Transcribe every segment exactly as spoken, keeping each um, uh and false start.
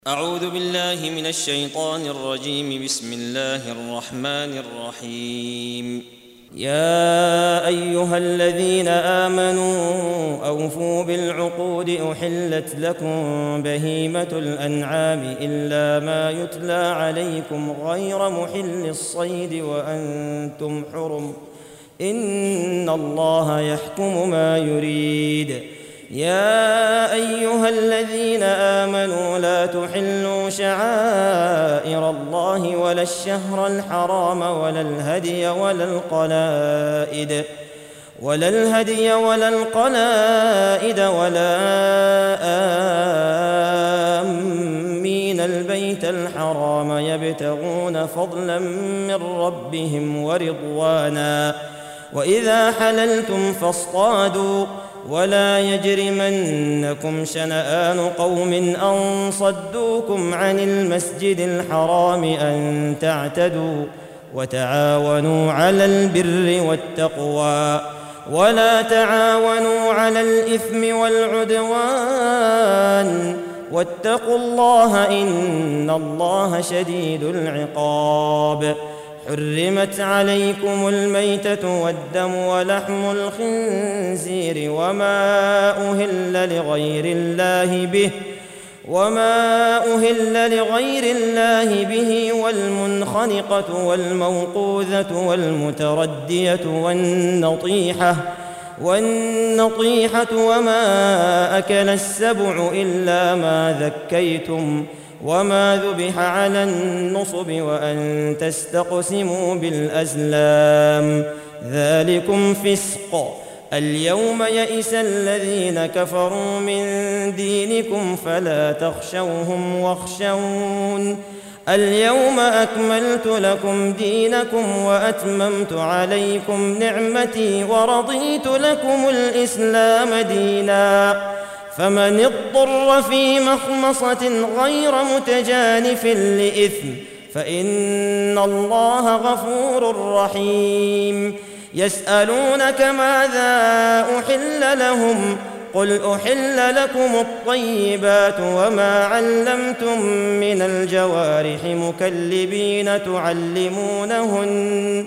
أعوذ بالله من الشيطان الرجيم. بسم الله الرحمن الرحيم. يا أيها الذين آمنوا أوفوا بالعقود. أحلت لكم بهيمة الأنعام إلا ما يتلى عليكم غير محل الصيد وأنتم حرم. إن الله يحكم ما يريد. يا أيها الذين آمنوا لا تحلوا شعائر الله ولا الشهر الحرام ولا الهدي ولا القلائد ولا الهدي ولا القلائد ولا آمين البيت الحرام يبتغون فضلا من ربهم ورضوانا. وإذا حللتم فاصطادوا ولا يجرمنكم شنآن قوم أن صدوكم عن المسجد الحرام أن تعتدوا. وتعاونوا على البر والتقوى ولا تعاونوا على الإثم والعدوان. واتقوا الله إن الله شديد العقاب. حرمت عليكم الميتة والدم ولحم الخنزير وما أهل لغير الله به وما أهل لغير الله به والمنخنقة والموقوذة والمتردية والنطيحة والنطيحة وما أكل السبع إلا ما ذكيتم وما ذبح على النصب وأن تستقسموا بالأزلام ذلكم فسق. اليوم يئس الذين كفروا من دينكم فلا تخشوهم واخشون. اليوم أكملت لكم دينكم وأتممت عليكم نعمتي ورضيت لكم الإسلام دينا. فمن اضطر في مخمصة غير متجانف لإثم فإن الله غفور رحيم. يسألونك ماذا أحل لهم قل أحل لكم الطيبات وما علمتم من الجوارح مكلبين تعلمونهن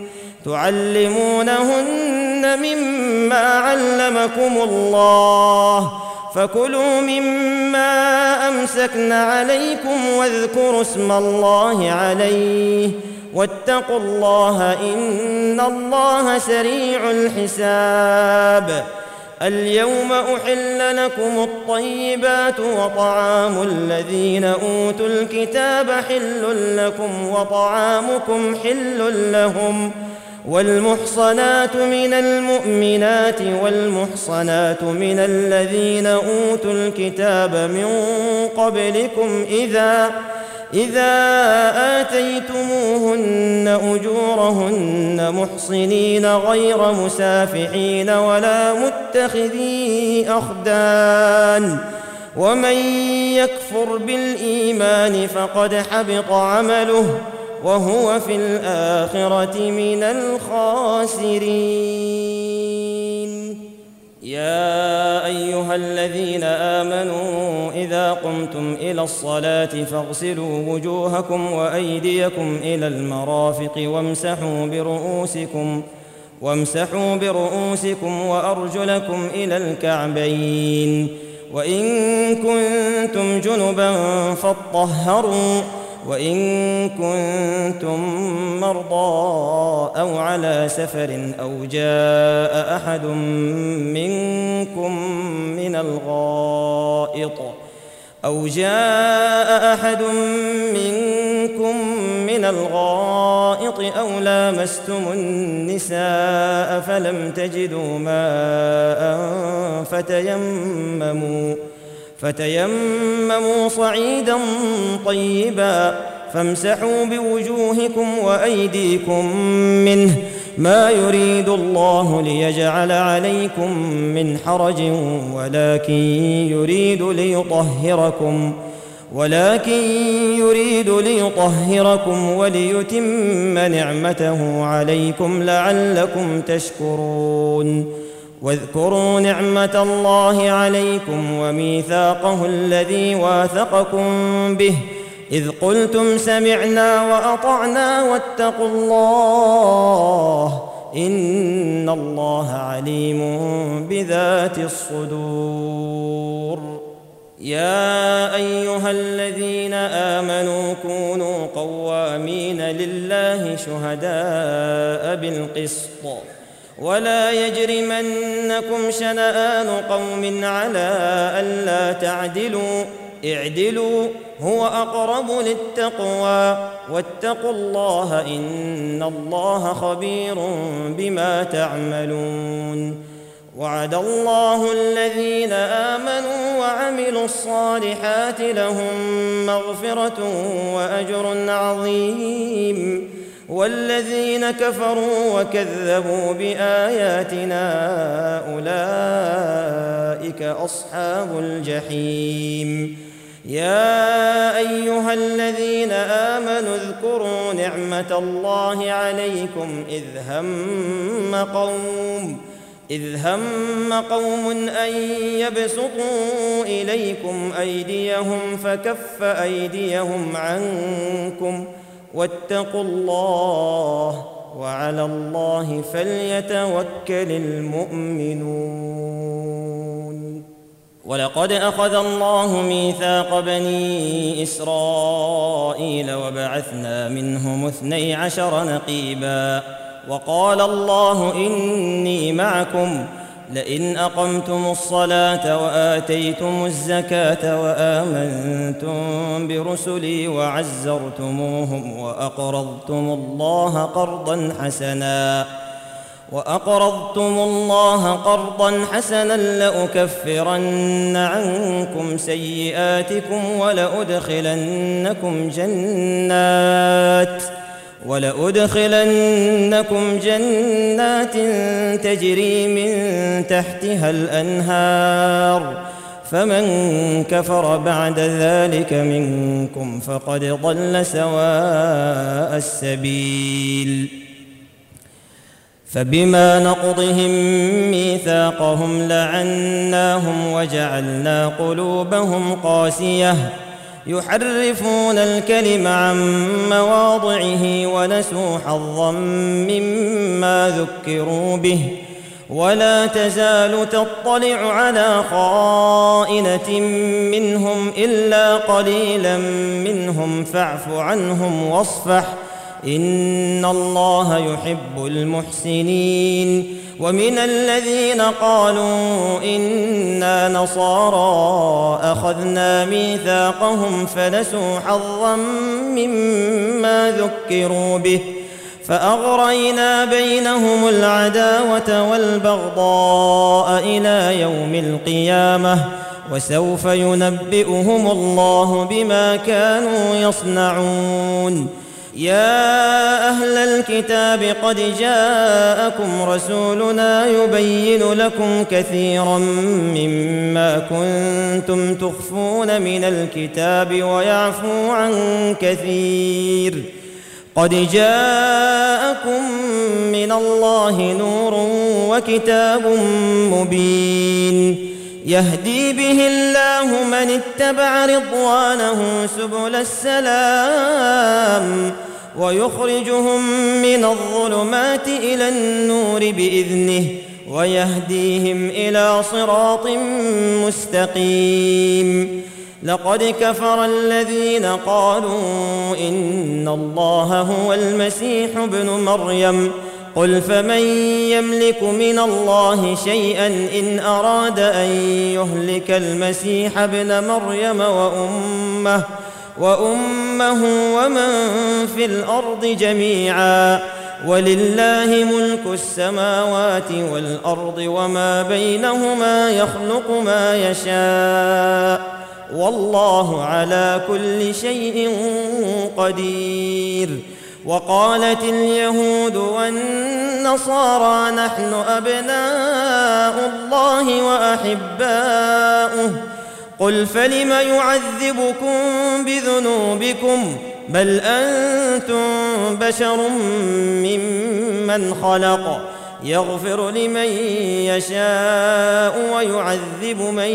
تعلمونهن مما علمكم الله فكلوا مما أمسكن عليكم واذكروا اسم الله عليه واتقوا الله إن الله سريع الحساب. اليوم أحل لكم الطيبات وطعام الذين أوتوا الكتاب حل لكم وطعامكم حل لهم. والمحصنات من المؤمنات والمحصنات من الذين أوتوا الكتاب من قبلكم إذا إذا آتيتموهن أجورهن محصنين غير مسافحين ولا متخذي أخدان. ومن يكفر بالإيمان فقد حبط عمله وهو في الآخرة من الخاسرين. يا أيها الذين آمنوا إذا قمتم إلى الصلاة فاغسلوا وجوهكم وأيديكم إلى المرافق وامسحوا برؤوسكم وامسحوا برؤوسكم وأرجلكم إلى الكعبين. وإن كنتم جنبا فاطهروا وإن كنتم مرضى أو على سفر أو جاء أحد منكم من الغائط أو جاء أحد منكم من الغائط أو لامستم النساء فلم تجدوا ماء فتيمموا فتيمموا صعيدا طيبا فامسحوا بوجوهكم وأيديكم منه ما يريد الله ليجعل عليكم من حرج ولكن يريد ليطهركم ولكن يريد ليطهركم وليتم نعمته عليكم لعلكم تشكرون. واذكروا نعمة الله عليكم وميثاقه الذي واثقكم به إذ قلتم سمعنا وأطعنا واتقوا الله إن الله عليم بذات الصدور. يا أيها الذين آمنوا كونوا قوامين لله شهداء بالقسط ولا يجرمنكم شنآن قوم على ألا تعدلوا اعدلوا هو أقرب للتقوى واتقوا الله إن الله خبير بما تعملون. وعد الله الذين آمنوا وعملوا الصالحات لهم مغفرة وأجر عظيم والذين كفروا وكذبوا بآياتنا أولئك أصحاب الجحيم. يا أيها الذين آمنوا اذكروا نعمة الله عليكم إذ هم قوم إذ هم قوم أن يبسطوا إليكم أيديهم فكف أيديهم عنكم واتقوا الله وعلى الله فليتوكل المؤمنون. ولقد أخذ الله ميثاق بني إسرائيل وبعثنا منهم اثني عشر نقيبا وقال الله إني معكم لئن أقمتم الصلاة وآتيتم الزكاة وآمنتم برسلي وعزرتموهم وأقرضتم الله قرضا حسنا وأقرضتم الله قرضا حسنا لأكفرن عنكم سيئاتكم ولأدخلنكم جنات ولأدخلنكم جنات تجري من تحتها الأنهار فمن كفر بعد ذلك منكم فقد ضل سواء السبيل. فبما نقضهم ميثاقهم لعناهم وجعلنا قلوبهم قاسية يحرفون الكلم عن مواضعه ونسوا حظا مما ذكروا به ولا تزال تطلع على خائنة منهم إلا قليلا منهم فاعف عنهم واصفح إن الله يحب المحسنين. ومن الذين قالوا إنا نصارى أخذنا ميثاقهم فنسوا حظا مما ذكروا به فأغرينا بينهم العداوة والبغضاء إلى يوم القيامة وسوف ينبئهم الله بما كانوا يصنعون. يا أهل الكتاب قد جاءكم رسولنا يبين لكم كثيرا مما كنتم تخفون من الكتاب ويعفو عن كثير قد جاءكم من الله نور وكتاب مبين يهدي به الله من اتبع رضوانه سبل السلام ويخرجهم من الظلمات إلى النور بإذنه ويهديهم إلى صراط مستقيم. لقد كفر الذين قالوا إن الله هو المسيح ابن مريم قل فمن يملك من الله شيئا إن أراد أن يهلك المسيح ابن مريم وأمه وأمه ومن في الأرض جميعا ولله ملك السماوات والأرض وما بينهما يخلق ما يشاء والله على كل شيء قدير. وقالت اليهود والنصارى نحن أبناء الله وأحباؤه قل فلم يعذبكم بذنوبكم بل أنتم بشر ممن خلق يغفر لمن يشاء ويعذب من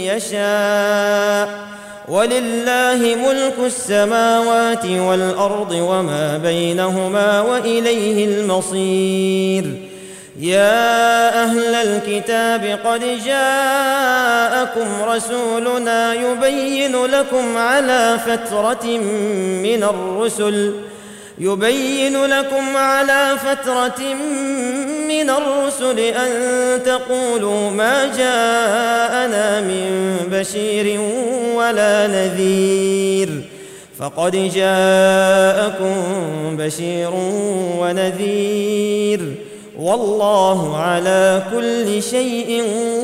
يشاء ولله ملك السماوات والأرض وما بينهما وإليه المصير. يا أهل الكتاب قد جاءكم رسولنا يبين لكم على فترة من الرسل يبين لكم على فترة من الرسل أن تقولوا ما جاءنا من بشير ولا نذير، فقد جاءكم بشير ونذير والله على كل شيء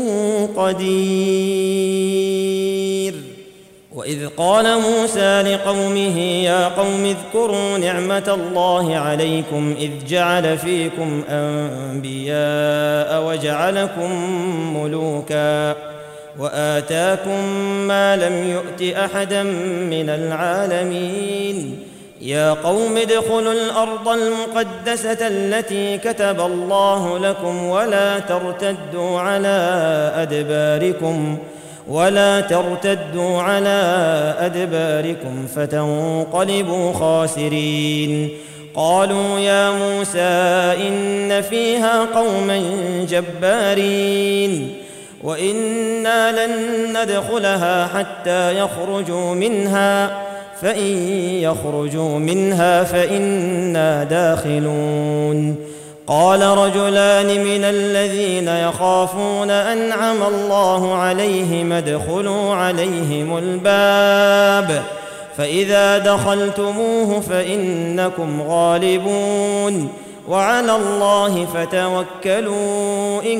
قدير. وإذ قال موسى لقومه يا قوم اذكروا نعمة الله عليكم إذ جعل فيكم أنبياء وجعلكم ملوكا وآتاكم ما لم يؤت أحدا من العالمين. يا قوم ادخلوا الأرض المقدسة التي كتب الله لكم ولا ترتدوا على أدباركم ولا ترتدوا على أدباركم فتنقلبوا خاسرين. قالوا يا موسى إن فيها قوما جبارين وإنا لن ندخلها حتى يخرجوا منها فإن يخرجوا منها فإنا داخلون. قال رجلان من الذين يخافون أنعم الله عليهم ادخلوا عليهم الباب فإذا دخلتموه فإنكم غالبون وعلى الله فتوكلوا إن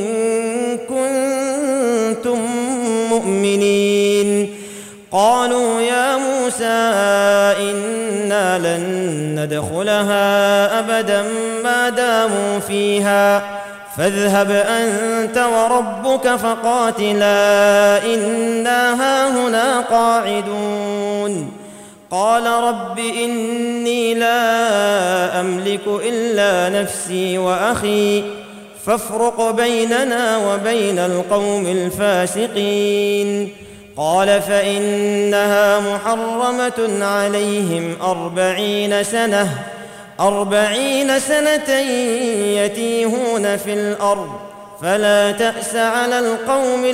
كنتم مؤمنين. قالوا يا موسى إنا لن ندخلها أبدا ما داموا فيها فاذهب أنت وربك فقاتلا إنا هاهنا قاعدون. قال رب إني لا أملك إلا نفسي وأخي فافرق بيننا وبين القوم الفاسقين. قال فإنها محرمة عليهم أربعين سنة أربعين سنة يتيهون في الأرض فلا تأس على القوم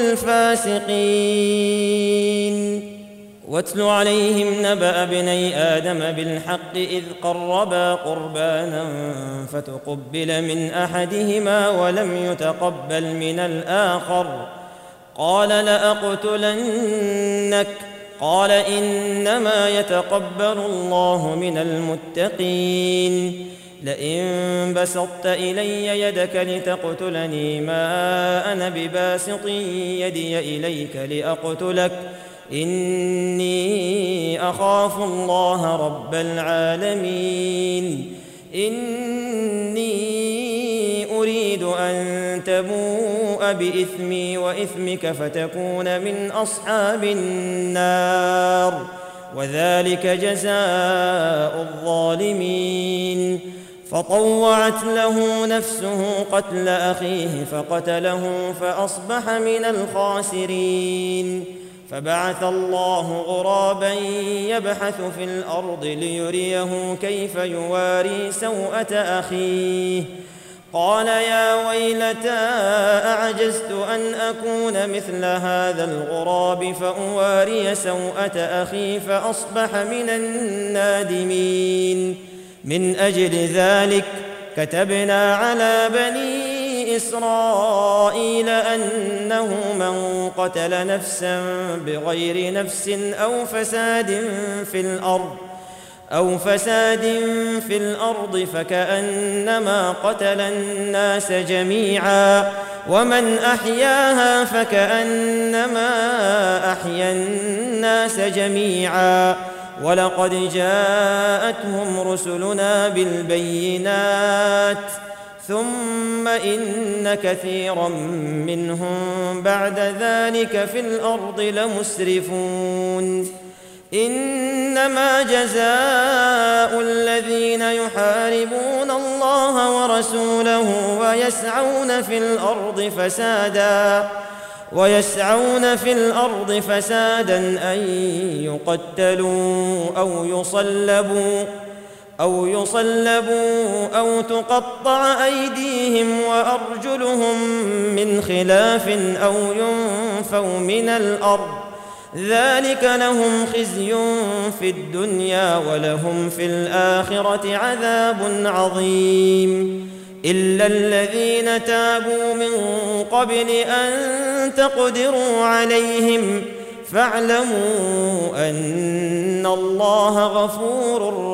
الفاسقين. واتل عليهم نبأ ابني آدم بالحق إذ قربا قربانا فتقبل من أحدهما ولم يتقبل من الآخر قال لأقتلنك قال إنما يتقبل الله من المتقين. لئن بسطت إلي يدك لتقتلني ما أنا بباسط يدي إليك لأقتلك إني أخاف الله رب العالمين. إني أريد أن تبوء بإثمي وإثمك فتكون من أصحاب النار وذلك جزاء الظالمين. فطوعت له نفسه قتل أخيه فقتله فأصبح من الخاسرين. فبعث الله غرابا يبحث في الأرض ليريه كيف يواري سوءة أخيه قال يا ويلتى أعجزت أن أكون مثل هذا الغراب فأواري سوءة أخي فأصبح من النادمين. من أجل ذلك كتبنا على بني إسرائيل أنه من قتل نفسا بغير نفس أو فساد في الأرض أو فساد في الأرض فكأنما قتل الناس جميعا ومن أحياها فكأنما أحيا الناس جميعا. ولقد جاءتهم رسلنا بالبينات ثم إن كثيرا منهم بعد ذلك في الأرض لمسرفون. إنما جزاء الذين يحاربون الله ورسوله ويسعون في الأرض فسادا ويسعون في الأرض فسادا أن يقتلوا أو يصلبوا أو يصلبوا أو تقطع أيديهم وأرجلهم من خلاف أو ينفوا من الأرض ذلك لهم خزي في الدنيا ولهم في الآخرة عذاب عظيم إلا الذين تابوا من قبل أن تقدروا عليهم فاعلموا أن الله غفور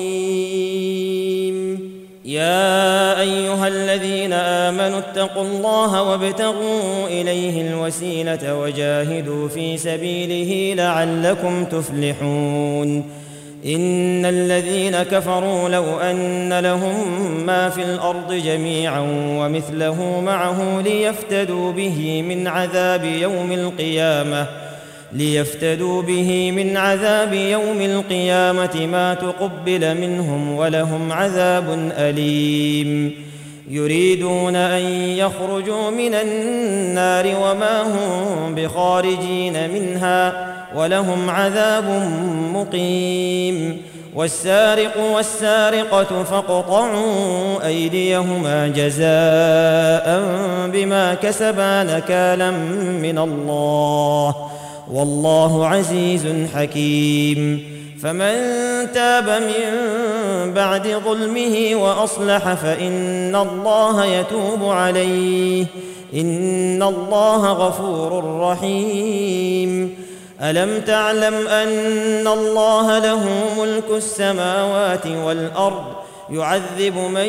رحيم. يا أيها الذين آمنوا اتقوا الله وابتغوا إليه الوسيلة وجاهدوا في سبيله لعلكم تفلحون. إن الذين كفروا لو أن لهم ما في الأرض جميعا ومثله معه ليفتدوا به من عذاب يوم القيامة ليفتدوا به من عذاب يوم القيامة ما تقبل منهم ولهم عذاب أليم. يريدون أن يخرجوا من النار وما هم بخارجين منها ولهم عذاب مقيم. والسارق والسارقة فاقطعوا أيديهما جزاء بما كسبا نكالا من الله والله عزيز حكيم. فمن تاب من بعد ظلمه وأصلح فإن الله يتوب عليه إن الله غفور رحيم. ألم تعلم أن الله له ملك السماوات والأرض يعذب من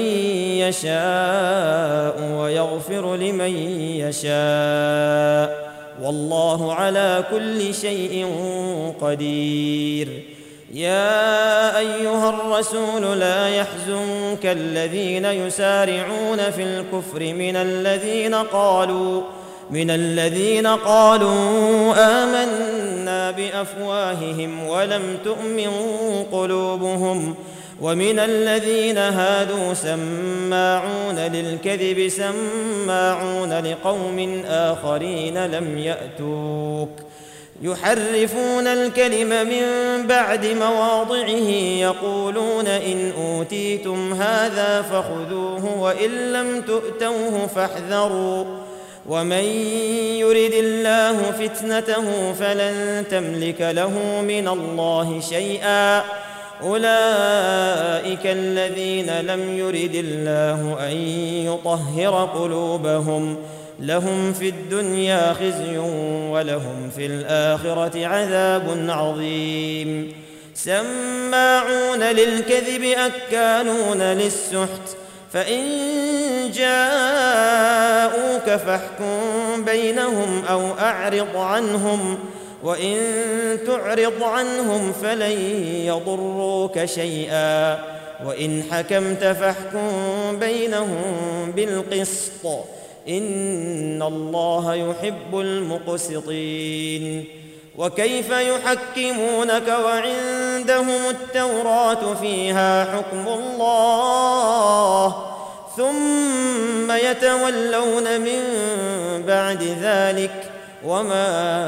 يشاء ويغفر لمن يشاء والله على كل شيء قدير. يا أيها الرسول لا يحزنك الذين يسارعون في الكفر من الذين قالوا من الذين قالوا آمنا بأفواههم ولم تؤمن قلوبهم ومن الذين هادوا سماعون للكذب سماعون لقوم آخرين لم يأتوك يحرفون الكلم من بعد مواضعه يقولون إن أوتيتم هذا فخذوه وإن لم تؤتوه فاحذروا ومن يرد الله فتنته فلن تملك له من الله شيئا أولئك الذين لم يرد الله أن يطهر قلوبهم لهم في الدنيا خزي ولهم في الآخرة عذاب عظيم. سماعون للكذب أكالون للسحت فإن جاءوك فاحكم بينهم أو أعرض عنهم وإن تعرض عنهم فلن يضروك شيئا وإن حكمت فاحكم بينهم بالقسط إن الله يحب المقسطين. وكيف يحكمونك وعندهم التوراة فيها حكم الله ثم يتولون من بعد ذلك وما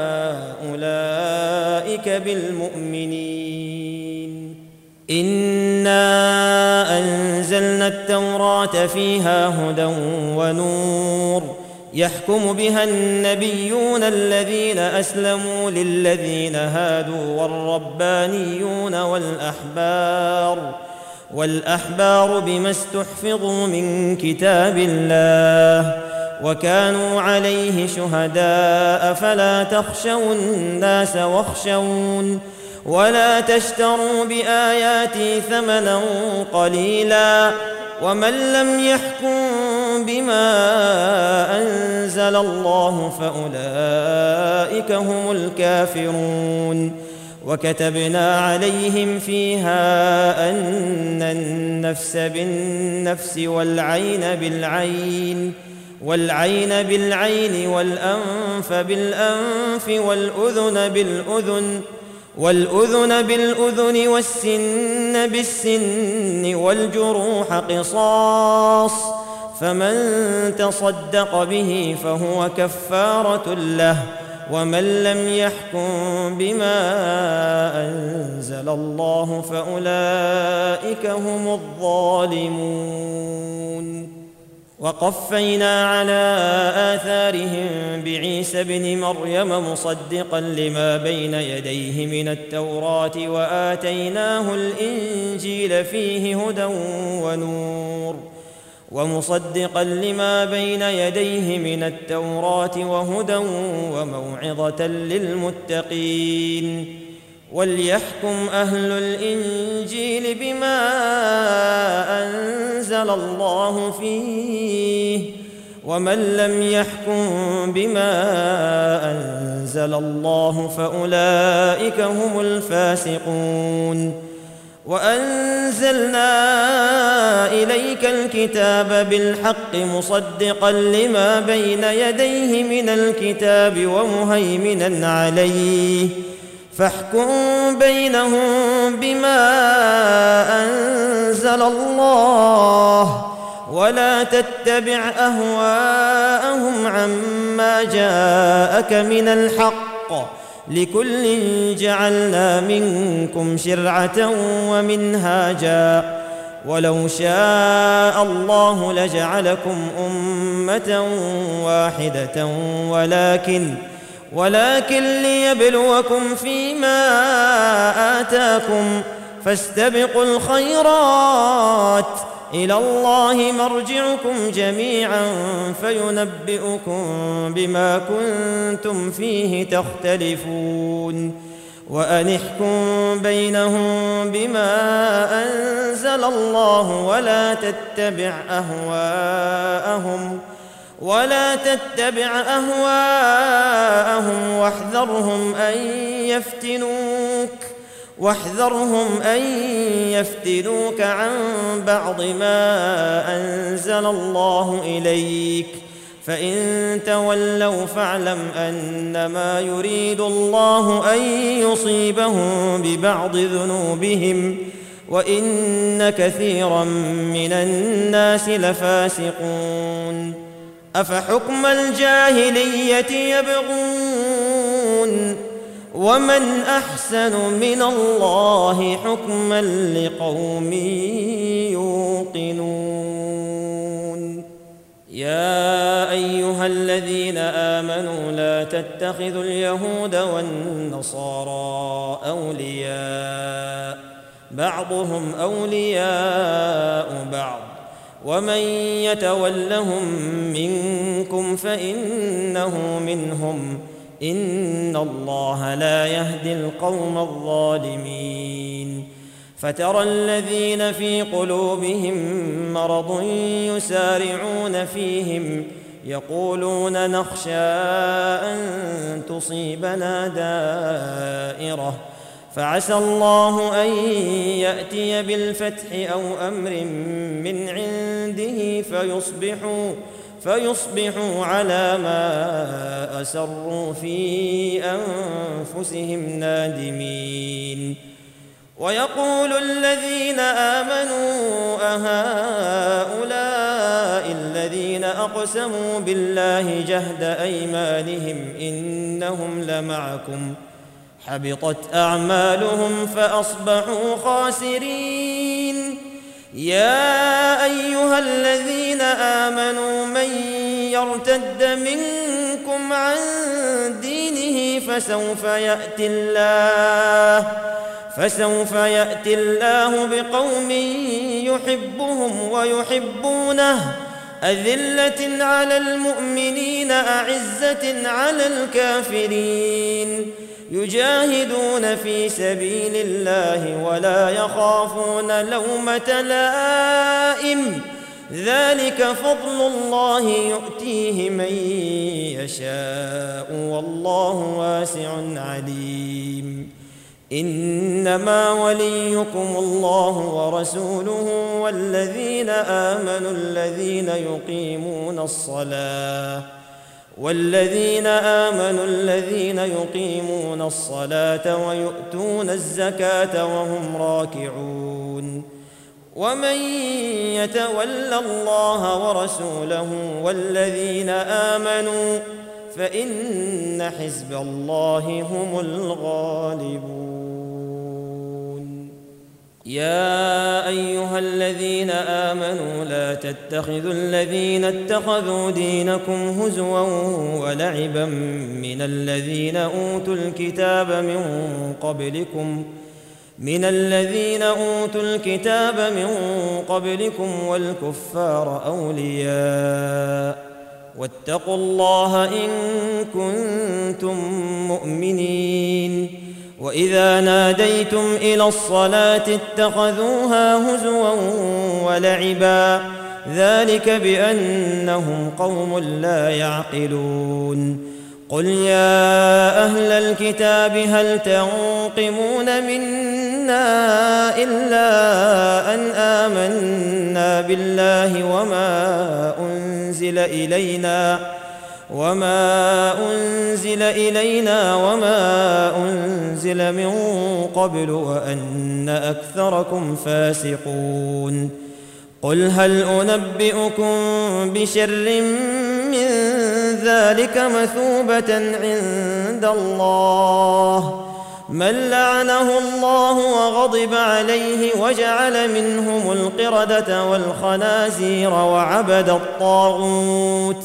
أولئك بالمؤمنين. إنا أنزلنا التوراة فيها هدى ونور يحكم بها النبيون الذين أسلموا للذين هادوا والربانيون والأحبار والأحبار بما استحفظوا من كتاب الله وكانوا عليه شهداء فلا تخشوا الناس واخشون ولا تشتروا بآياتي ثمنا قليلا ومن لم يحكم بما أنزل الله فأولئك هم الكافرون. وكتبنا عليهم فيها أن النفس بالنفس والعين بالعين والعين بالعين والأنف بالأنف والأذن بالأذن والأذن بالأذن والسن بالسن والجروح قصاص، فمن تصدق به فهو كفارة له، ومن لم يحكم بما أنزل الله فأولئك هم الظالمون. وقفينا على آثارهم بعيسى ابن مريم مصدقا لما بين يديه من التوراة، وآتيناه الإنجيل فيه هدى ونور ومصدقا لما بين يديه من التوراة وهدى وموعظة للمتقين. وليحكم أهل الإنجيل بما أنزل الله فيه، ومن لم يحكم بما أنزل الله فأولئك هم الفاسقون. وأنزلنا إليك الكتاب بالحق مصدقا لما بين يديه من الكتاب ومهيمنا عليه، فاحكم بينهم بما أنزل الله، ولا تتبع أهواءهم عما جاءك من الحق، لكل جعلنا منكم شرعة ومنهاجا، ولو شاء الله لجعلكم أمة واحدة ولكن ولكن ليبلوكم فيما آتاكم، فاستبقوا الخيرات، إلى الله مرجعكم جميعا فينبئكم بما كنتم فيه تختلفون. وأن احكم بينهم بما أنزل الله، ولا تتبع أهواءهم ولا تتبع أهواءهم واحذرهم أن يفتنوك واحذرهم أن يفتنوك عن بعض ما أنزل الله إليك، فإن تولوا فاعلم أنما يريد الله أن يصيبهم ببعض ذنوبهم، وإن كثيرا من الناس لفاسقون. أفحكم الجاهلية يبغون، ومن أحسن من الله حكما لقوم يوقنون. يا أيها الذين آمنوا لا تتخذوا اليهود والنصارى أولياء، بعضهم أولياء بعض، ومن يتولهم منكم فإنه منهم، إن الله لا يهدي القوم الظالمين. فترى الذين في قلوبهم مرض يسارعون فيهم، يقولون نخشى أن تصيبنا دائرة، فعسى الله أن يأتي بالفتح أو أمر من عنده فيصبحوا فيصبحوا على ما أسروا في أنفسهم نادمين. ويقول الذين آمنوا أهؤلاء الذين أقسموا بالله جهد أيمانهم إنهم لمعكم، حبطت أعمالهم فأصبحوا خاسرين. يا أيها الذين آمنوا من يرتد منكم عن دينه فسوف يأتي الله فسوف يأتي الله بقوم يحبهم ويحبونه، أذلة على المؤمنين أعزة على الكافرين، يجاهدون في سبيل الله ولا يخافون لومة لائم، ذلك فضل الله يؤتيه من يشاء والله واسع عليم. إنما وليكم الله ورسوله والذين آمنوا الذين يقيمون الصلاة والذين آمنوا الذين يقيمون الصلاة ويؤتون الزكاة وهم راكعون ومن يتول الله ورسوله والذين آمنوا فإن حزب الله هم الغالبون. يا أيها الذين آمنوا لا تتخذوا الذين اتخذوا دينكم هزوا ولعبا من الذين أوتوا الكتاب من قبلكم من الذين أوتوا الكتاب من قبلكم والكفار أولياء واتقوا الله إن كنتم مؤمنين. وإذا ناديتم إلى الصلاة اتخذوها هزوا ولعبا ذلك بأنهم قوم لا يعقلون. قل يا أهل الكتاب هل تنقمون منا إلا أن آمنا بالله وما أنزل إلينا وما أنزل إلينا وما أنزل من قبل وأن أكثركم فاسقون. قل هل أنبئكم بشر من ذلك مثوبة عند الله من لعنه الله وغضب عليه وجعل منهم القردة والخنازير وعبد الطاغوت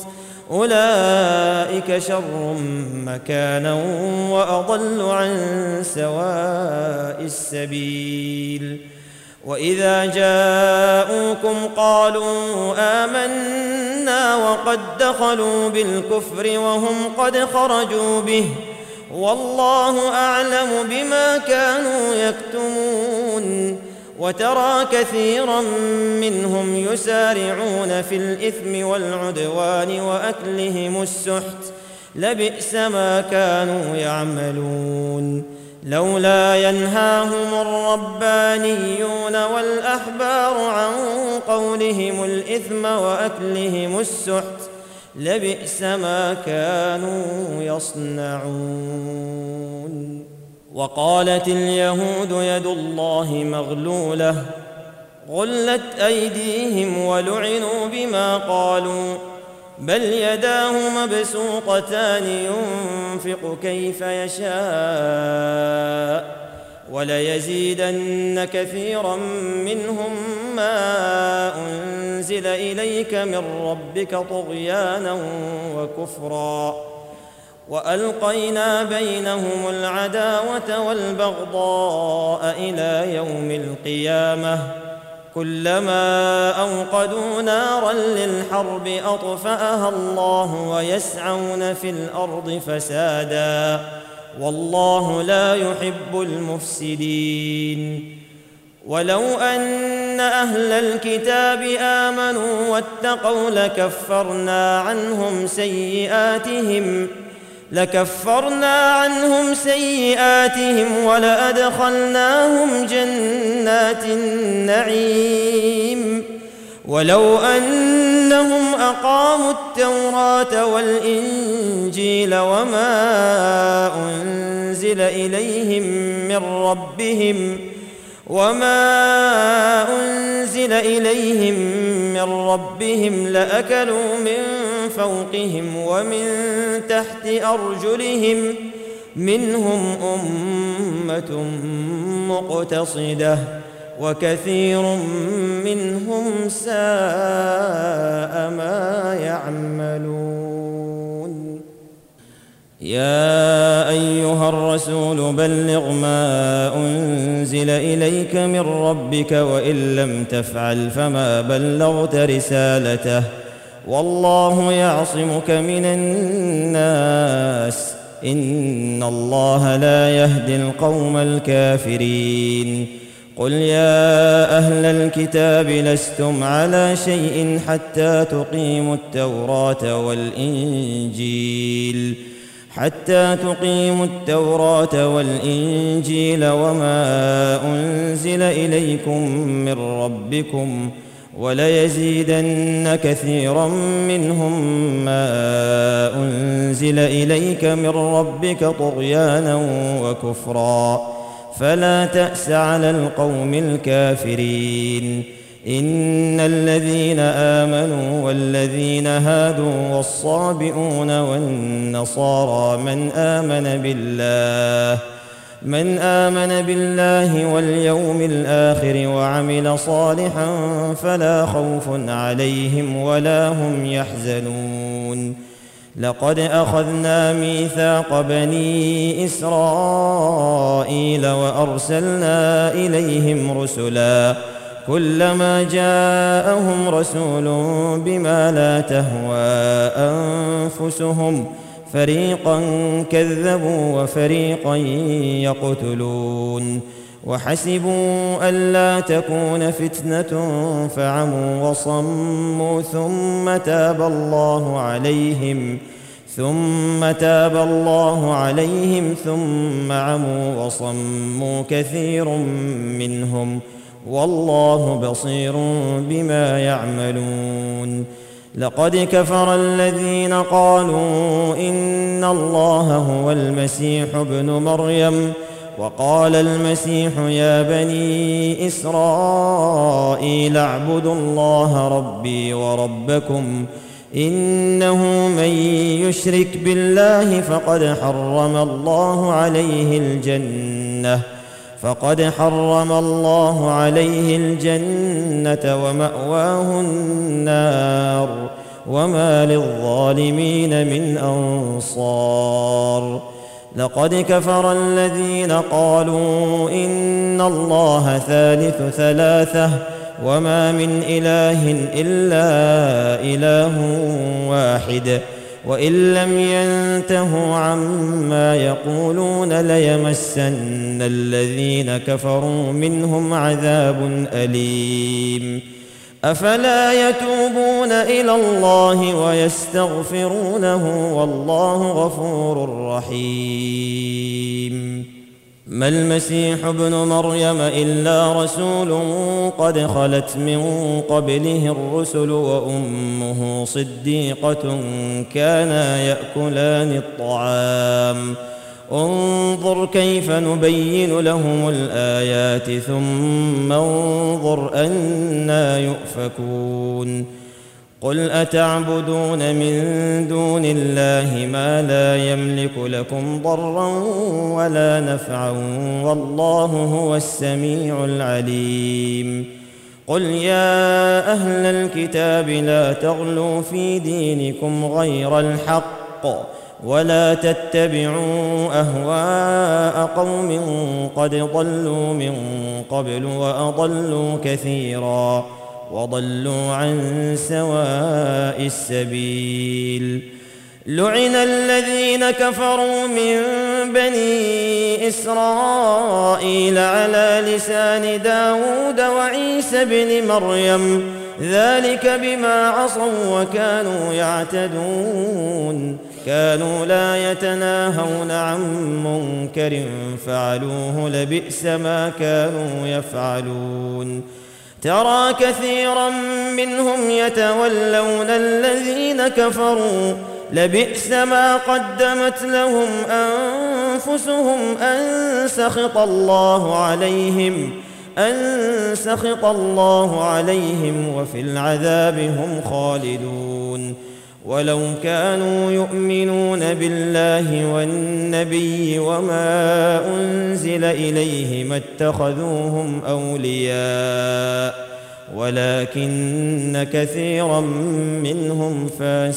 أولئك شر مكانا وأضل عن سواء السبيل. وإذا جاءوكم قالوا آمنا وقد دخلوا بالكفر وهم قد خرجوا به والله أعلم بما كانوا يكتمون. وترى كثيرا منهم يسارعون في الإثم والعدوان وأكلهم السحت لبئس ما كانوا يعملون. لولا ينهاهم الربانيون والأحبار عن قولهم الإثم وأكلهم السحت لبئس ما كانوا يصنعون. وقالت اليهود يد الله مغلولة غلت أيديهم ولعنوا بما قالوا بل يداه مبسوطتان ينفق كيف يشاء وليزيدن كثيرا منهم ما أنزل إليك من ربك طغيانا وكفرا وألقينا بينهم العداوة والبغضاء إلى يوم القيامة كلما أوقدوا نارا للحرب أطفأها الله ويسعون في الأرض فسادا والله لا يحب المفسدين. ولو أن أهل الكتاب آمنوا واتقوا لكفرنا عنهم سيئاتهم لكفرنا عنهم سيئاتهم ولأدخلناهم جنات النعيم ولو أنهم أقاموا التوراة والإنجيل وما أنزل إليهم من ربهم وما أنزل إليهم من ربهم لأكلوا من فوقهم ومن تحت أرجلهم منهم أمة مقتصدة وكثير منهم ساء ما يعملون. يا أيها الرسول بلغ ما أنزل إليك من ربك وإن لم تفعل فما بلغت رسالته والله يعصمك من الناس إن الله لا يهدي القوم الكافرين. قل يا أهل الكتاب لستم على شيء حتى تقيموا التوراة والإنجيل حتى تقيموا التوراة والإنجيل وما أنزل إليكم من ربكم وليزيدن كثيرا منهم ما أنزل إليك من ربك طغيانا وكفرا فلا تأس على القوم الكافرين. إن الذين آمنوا والذين هادوا والصابئون والنصارى من آمن بالله من آمن بالله واليوم الآخر وعمل صالحا فلا خوف عليهم ولا هم يحزنون. لقد أخذنا ميثاق بني إسرائيل وأرسلنا إليهم رسلا كلما جاءهم رسول بما لا تهوى أنفسهم فريقا كذبوا وفريقا يقتلون. وحسبوا ألا تكون فتنة فعموا وصموا ثم تاب الله عليهم ثم تاب الله عليهم ثم عموا وصموا كثير منهم والله بصير بما يعملون. لقد كفر الذين قالوا إن الله هو المسيح ابن مريم وقال المسيح يا بني إسرائيل اعبدوا الله ربي وربكم إنه من يشرك بالله فقد حرم الله عليه الجنة فقد حرم الله عليه الجنة ومأواه النار وما للظالمين من أنصار. لقد كفر الذين قالوا إن الله ثالث ثلاثة وما من إله إلا إله واحد وإن لم ينتهوا عما يقولون ليمسن الذين كفروا منهم عذاب أليم. أفلا يتوبون إلى الله ويستغفرونه والله غفور رحيم. ما المسيح ابن مريم إلا رسول قد خلت من قبله الرسل وأمه صديقة كانا يأكلان الطعام انظر كيف نبين لهم الآيات ثم انظر أنى يؤفكون. قل أتعبدون من دون الله ما لا يملك لكم ضرا ولا نفعا والله هو السميع العليم. قل يا أهل الكتاب لا تغلوا في دينكم غير الحق ولا تتبعوا أهواء قوم قد ضلوا من قبل وأضلوا كثيرا وضلوا عن سواء السبيل. لعن الذين كفروا من بني إسرائيل على لسان داود وعيسى بن مريم ذلك بما عصوا وكانوا يعتدون كانوا لا يتناهون عن منكر فعلوه لبئس ما كانوا يفعلون. ترى كثيرا منهم يتولون الذين كفروا لبئس ما قدمت لهم أنفسهم أن سخط الله عليهم أن سخط الله عليهم وفي العذاب هم خالدون. ولو كانوا يؤمنون بالله والنبي وما أنزل إليه ما اتخذوهم أولياء ولكن كثيرا منهم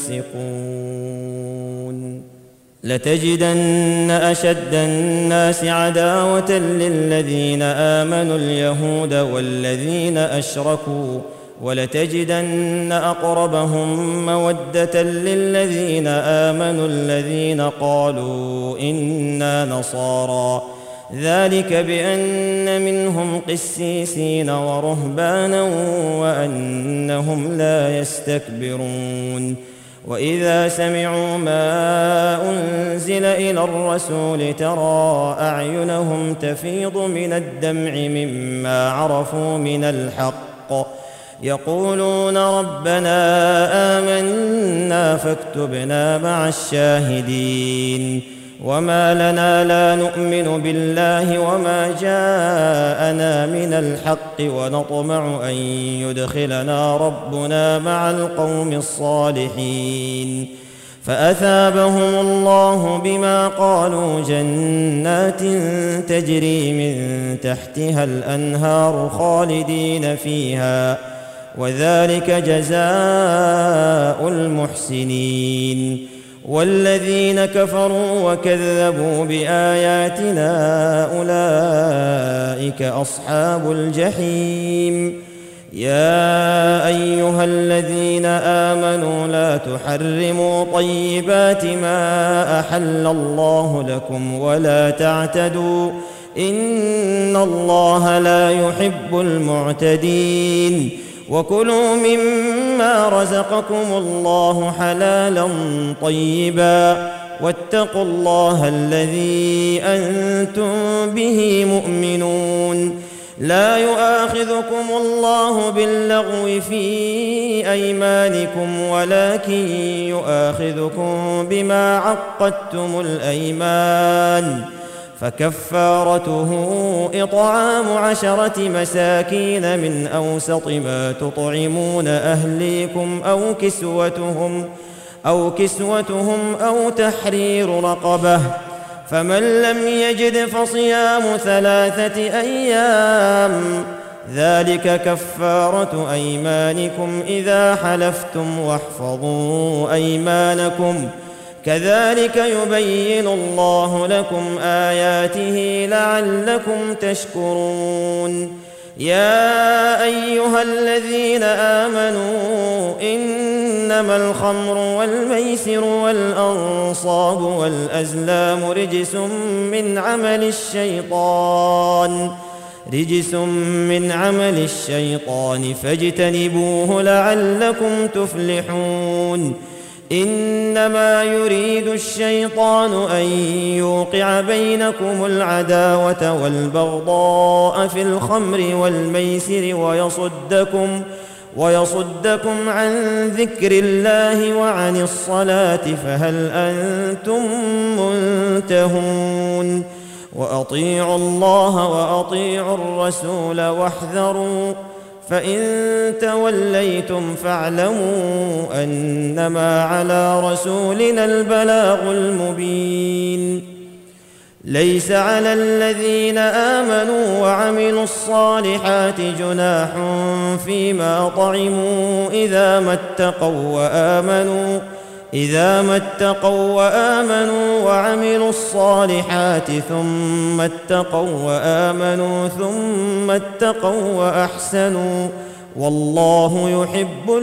فاسقون. لتجدن أشد الناس عداوة للذين آمنوا اليهود والذين أشركوا ولتجدن أقربهم مودة للذين آمنوا الذين قالوا إنا نصارى ذلك بأن منهم قسيسين ورهبانا وأنهم لا يستكبرون. وإذا سمعوا ما أنزل إلى الرسول ترى أعينهم تفيض من الدمع مما عرفوا من الحق يقولون ربنا آمنا فاكتبنا مع الشاهدين وما لنا لا نؤمن بالله وما جاءنا من الحق ونطمع أن يدخلنا ربنا مع القوم الصالحين فأثابهم الله بما قالوا جنات تجري من تحتها الأنهار خالدين فيها وذلك جزاء المحسنين والذين كفروا وكذبوا بآياتنا أولئك أصحاب الجحيم يا أيها الذين آمنوا لا تحرموا طيبات ما أحل الله لكم ولا تعتدوا إن الله لا يحب المعتدين وكلوا مما رزقكم الله حلالا طيبا واتقوا الله الذي أنتم به مؤمنون لا يؤاخذكم الله باللغو في أيمانكم ولكن يؤاخذكم بما عقدتم الأيمان فكفارته إطعام عشرة مساكين من أوسط ما تطعمون أهليكم أو كسوتهم أو كسوتهم أو تحرير رقبة فمن لم يجد فصيام ثلاثة أيام ذلك كفارة أيمانكم إذا حلفتم واحفظوا أيمانكم كذلك يبين الله لكم آياته لعلكم تشكرون يا أيها الذين آمنوا إنما الخمر والميسر والأنصاب والأزلام رجس من عمل الشيطان رجس من عمل الشيطان فاجتنبوه لعلكم تفلحون إنما يريد الشيطان أن يوقع بينكم العداوة والبغضاء في الخمر والميسر ويصدكم ويصدكم عن ذكر الله وعن الصلاة فهل أنتم منتهون وأطيعوا الله وأطيعوا الرسول واحذروا فإن توليتم فاعلموا أنما على رسولنا البلاغ المبين ليس على الذين آمنوا وعملوا الصالحات جناح فيما طعموا إذا ما اتقوا وآمنوا إذا ما اتقوا وآمنوا وعملوا الصالحات ثم اتقوا وآمنوا ثم اتقوا وأحسنوا والله يحب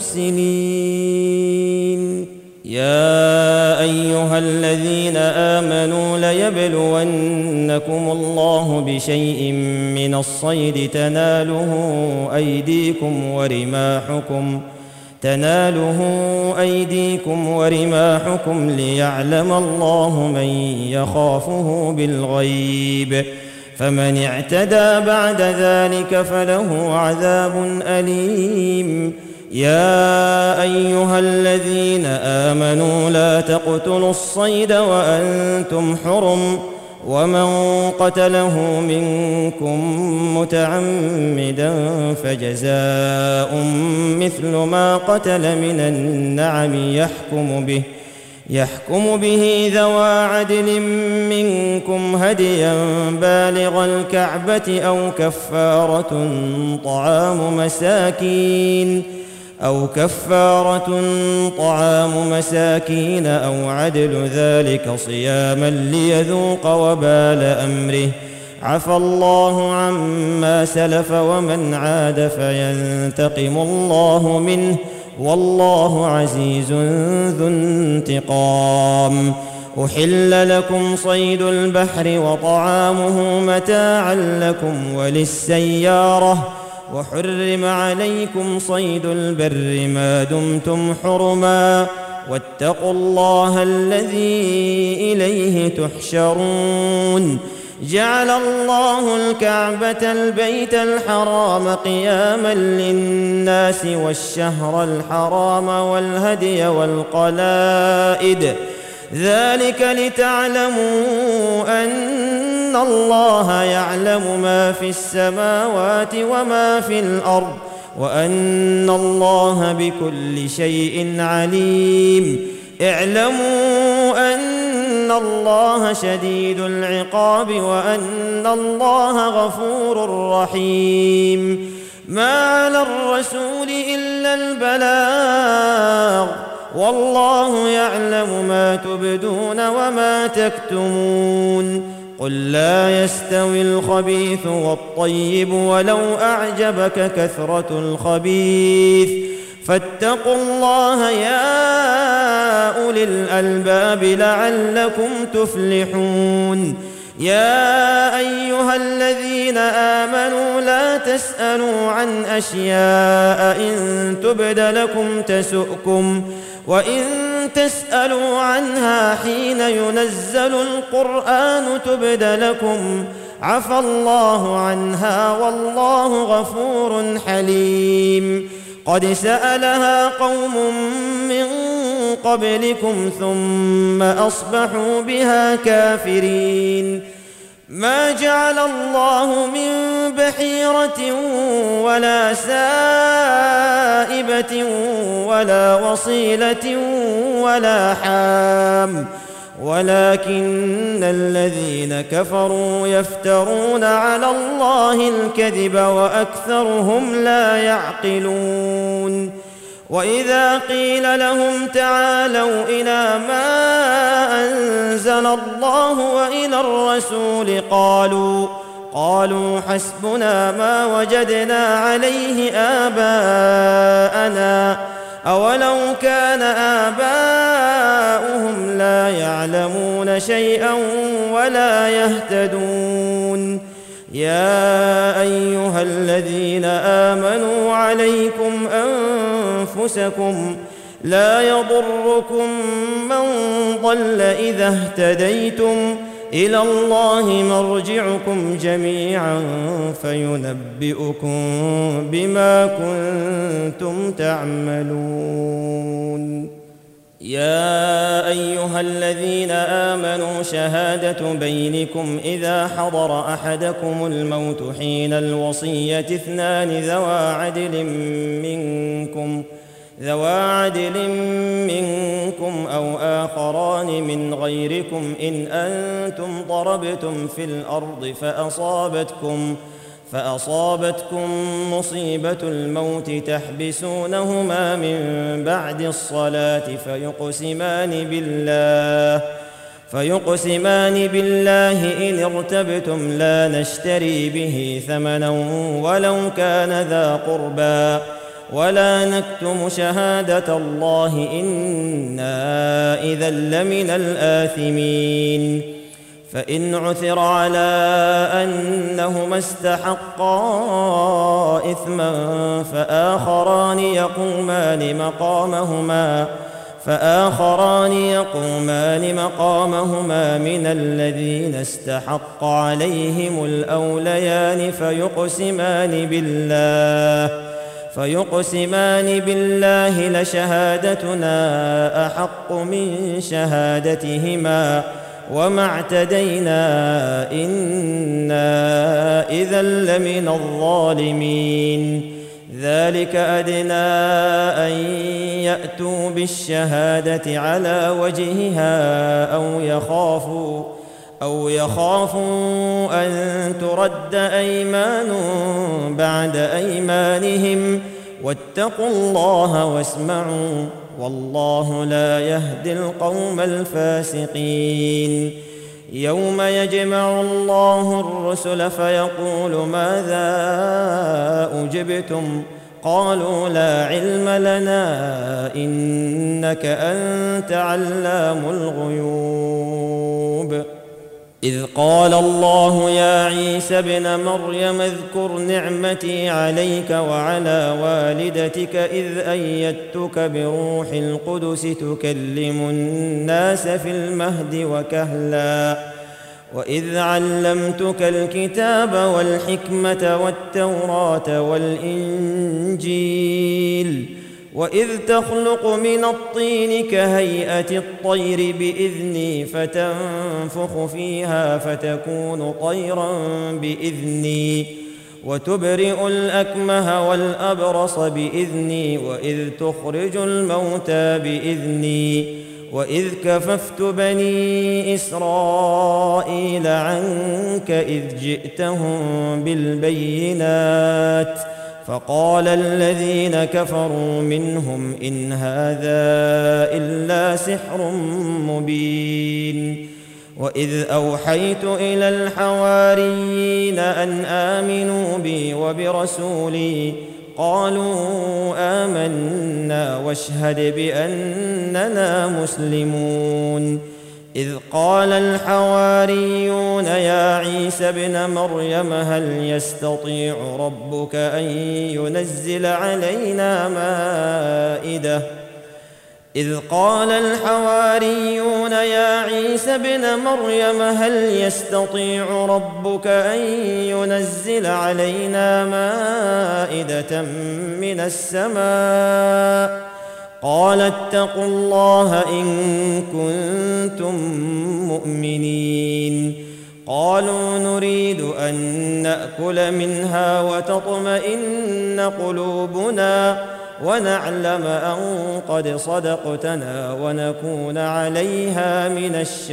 المحسنين يا أيها الذين آمنوا ليبلونكم الله بشيء من الصيد تناله أيديكم ورماحكم تناله أيديكم ورماحكم ليعلم الله من يخافه بالغيب فمن اعتدى بعد ذلك فله عذاب أليم يا أيها الذين آمنوا لا تقتلوا الصيد وأنتم حرم ومن قتله منكم متعمدا فجزاء مثل ما قتل من النعم يحكم به يحكم به ذوى عدل منكم هديا بالغ الكعبة أو كفارة طعام مساكين أو كفارة طعام مساكين أو عدل ذلك صياما ليذوق وبال أمره عفى الله عما سلف ومن عاد فينتقم الله منه والله عزيز ذو انتقام أحل لكم صيد البحر وطعامه متاعا لكم وللسيارة وحرم عليكم صيد البر ما دمتم حرما واتقوا الله الذي إليه تحشرون جعل الله الكعبة البيت الحرام قياما للناس والشهر الحرام والهدي والقلائد ذلك لتعلموا أن الله يعلم ما في السماوات وما في الأرض وأن الله بكل شيء عليم. اعلموا أن الله شديد العقاب وأن الله غفور رحيم. ما على الرسول إلا البلاغ والله يعلم ما تبدون وما تكتمون. قل لا يستوي الخبيث والطيب ولو أعجبك كثرة الخبيث فاتقوا الله يا أولي الألباب لعلكم تفلحون. يا أيها الذين آمنوا لا تسألوا عن أشياء إن تبد لكم تسؤكم وإن تسألوا عنها حين ينزل القرآن تبد لكم عفى الله عنها والله غفور حليم. قد سألها قوم من قبلكم ثم أصبحوا بها كافرين. ما جعل الله من بحيرة ولا سائبة ولا وصيلة ولا حام ولكن الذين كفروا يفترون على الله الكذب وأكثرهم لا يعقلون. وإذا قيل لهم تعالوا إلى ما أنزل الله وإلى الرسول قالوا قالوا حسبنا ما وجدنا عليه آباءنا أولو كان آباؤهم لا يعلمون شيئا ولا يهتدون. يا أيها الذين آمنوا عليكم أنفسكم لا يضركم من ضل إذا اهتديتم إلى الله مرجعكم جميعا فينبئكم بما كنتم تعملون. يا أيها الذين آمنوا شهادة بينكم إذا حضر أحدكم الموت حين الوصية اثنان ذوى عدل منكم ذوى عدل منكم أو آخران من غيركم إن أنتم ضربتم في الأرض فأصابتكم فأصابتكم مصيبة الموت تحبسونهما من بعد الصلاة فيقسمان بالله فيقسمان بالله إن ارتبتم لا نشتري به ثمنا ولو كان ذا قربى ولا نكتم شهادة الله إنا إذا لمن الآثمين. فإن عثر على أنهما استحقا إثما فآخران يقومان مقامهما فآخران يقومان مقامهما من الذين استحق عليهم الأوليان فيقسمان بالله فيقسمان بالله لشهادتنا أحق من شهادتهما وما اعتدينا إنا إذا لمن الظالمين. ذلك أدنى أن يأتوا بالشهادة على وجهها أو يخافوا أو يخافوا أن ترد أيمان بعد أيمانهم واتقوا الله واسمعوا والله لا يهدي القوم الفاسقين. يوم يجمع الله الرسل فيقول ماذا أجبتم قالوا لا علم لنا إنك أنت علام الغيوب. إذ قال الله يا عيسى ابن مريم اذكر نعمتي عليك وعلى والدتك إذ أيدتك بروح القدس تكلم الناس في المهد وكهلا وإذ علمتك الكتاب والحكمة والتوراة والإنجيل وإذ تخلق من الطين كهيئة الطير بإذني فتنفخ فيها فتكون طيرا بإذني وتبرئ الأكمه والأبرص بإذني وإذ تخرج الموتى بإذني وإذ كففت بني إسرائيل عنك إذ جئتهم بالبينات فقال الذين كفروا منهم إن هذا إلا سحر مبين وإذ أوحيت إلى الحواريين أن آمنوا بي وبرسولي قالوا آمنا واشهد بأننا مسلمون إذ قال الحواريون يا عيسى ابن مريم هل يستطيع ربك أن ينزل علينا مائدة إذ قال الحواريون يا عيسى ابن مريم هل يستطيع ربك أن ينزل علينا مائدة من السماء قال اتقوا الله إن كنتم مؤمنين قالوا نريد أن نأكل منها وتطمئن قلوبنا ونعلم أن قد صدقتنا ونكون عليها من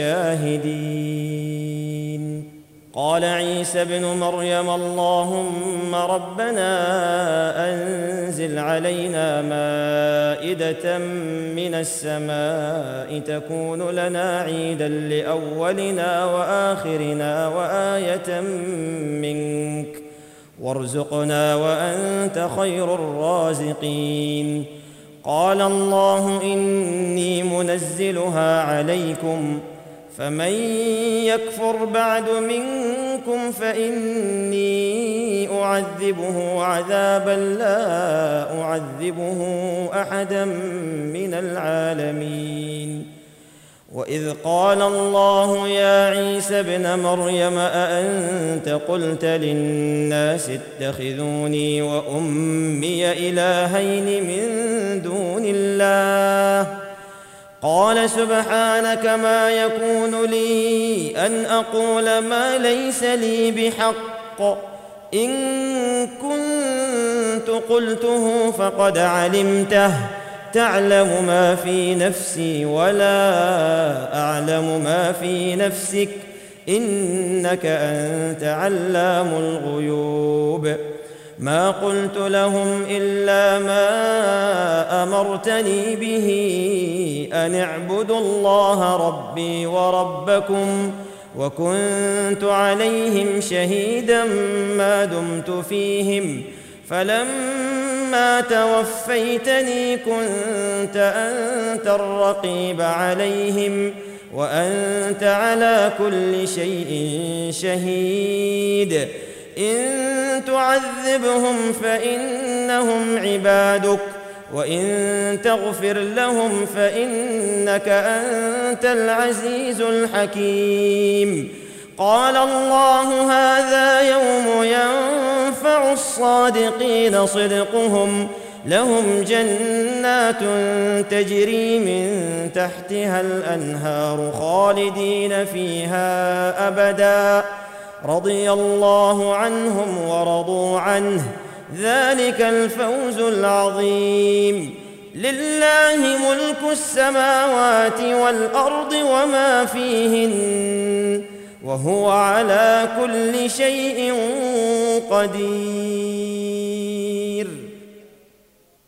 الشاهدين قال عيسى ابن مريم اللهم ربنا أنزل علينا مائدة من السماء تكون لنا عيدا لأولنا وآخرنا وآية منك وارزقنا وأنت خير الرازقين قال الله إني منزلها عليكم فمن يكفر بعد منكم فإني أعذبه عذابا لا أعذبه أحدا من العالمين وإذ قال الله يا عيسى ابن مريم أأنت قلت للناس اتخذوني وأمي إلهين من دون الله قال سبحانك ما يكون لي أن أقول ما ليس لي بحق إن كنت قلته فقد علمته تعلم ما في نفسي ولا أعلم ما في نفسك إنك أنت علام الغيوب ما قلت لهم إلا ما أمرتني به أن اعبدوا الله ربي وربكم وكنت عليهم شهيدا ما دمت فيهم فلما توفيتني كنت أنت الرقيب عليهم وأنت على كل شيء شهيد إن تعذبهم فإنهم عبادك وإن تغفر لهم فإنك أنت العزيز الحكيم قال الله هذا يوم ينفع الصادقين صدقهم لهم جنات تجري من تحتها الأنهار خالدين فيها أبدا رضي الله عنهم ورضوا عنه ذلك الفوز العظيم لله ملك السماوات والأرض وما فيهن وهو على كل شيء قدير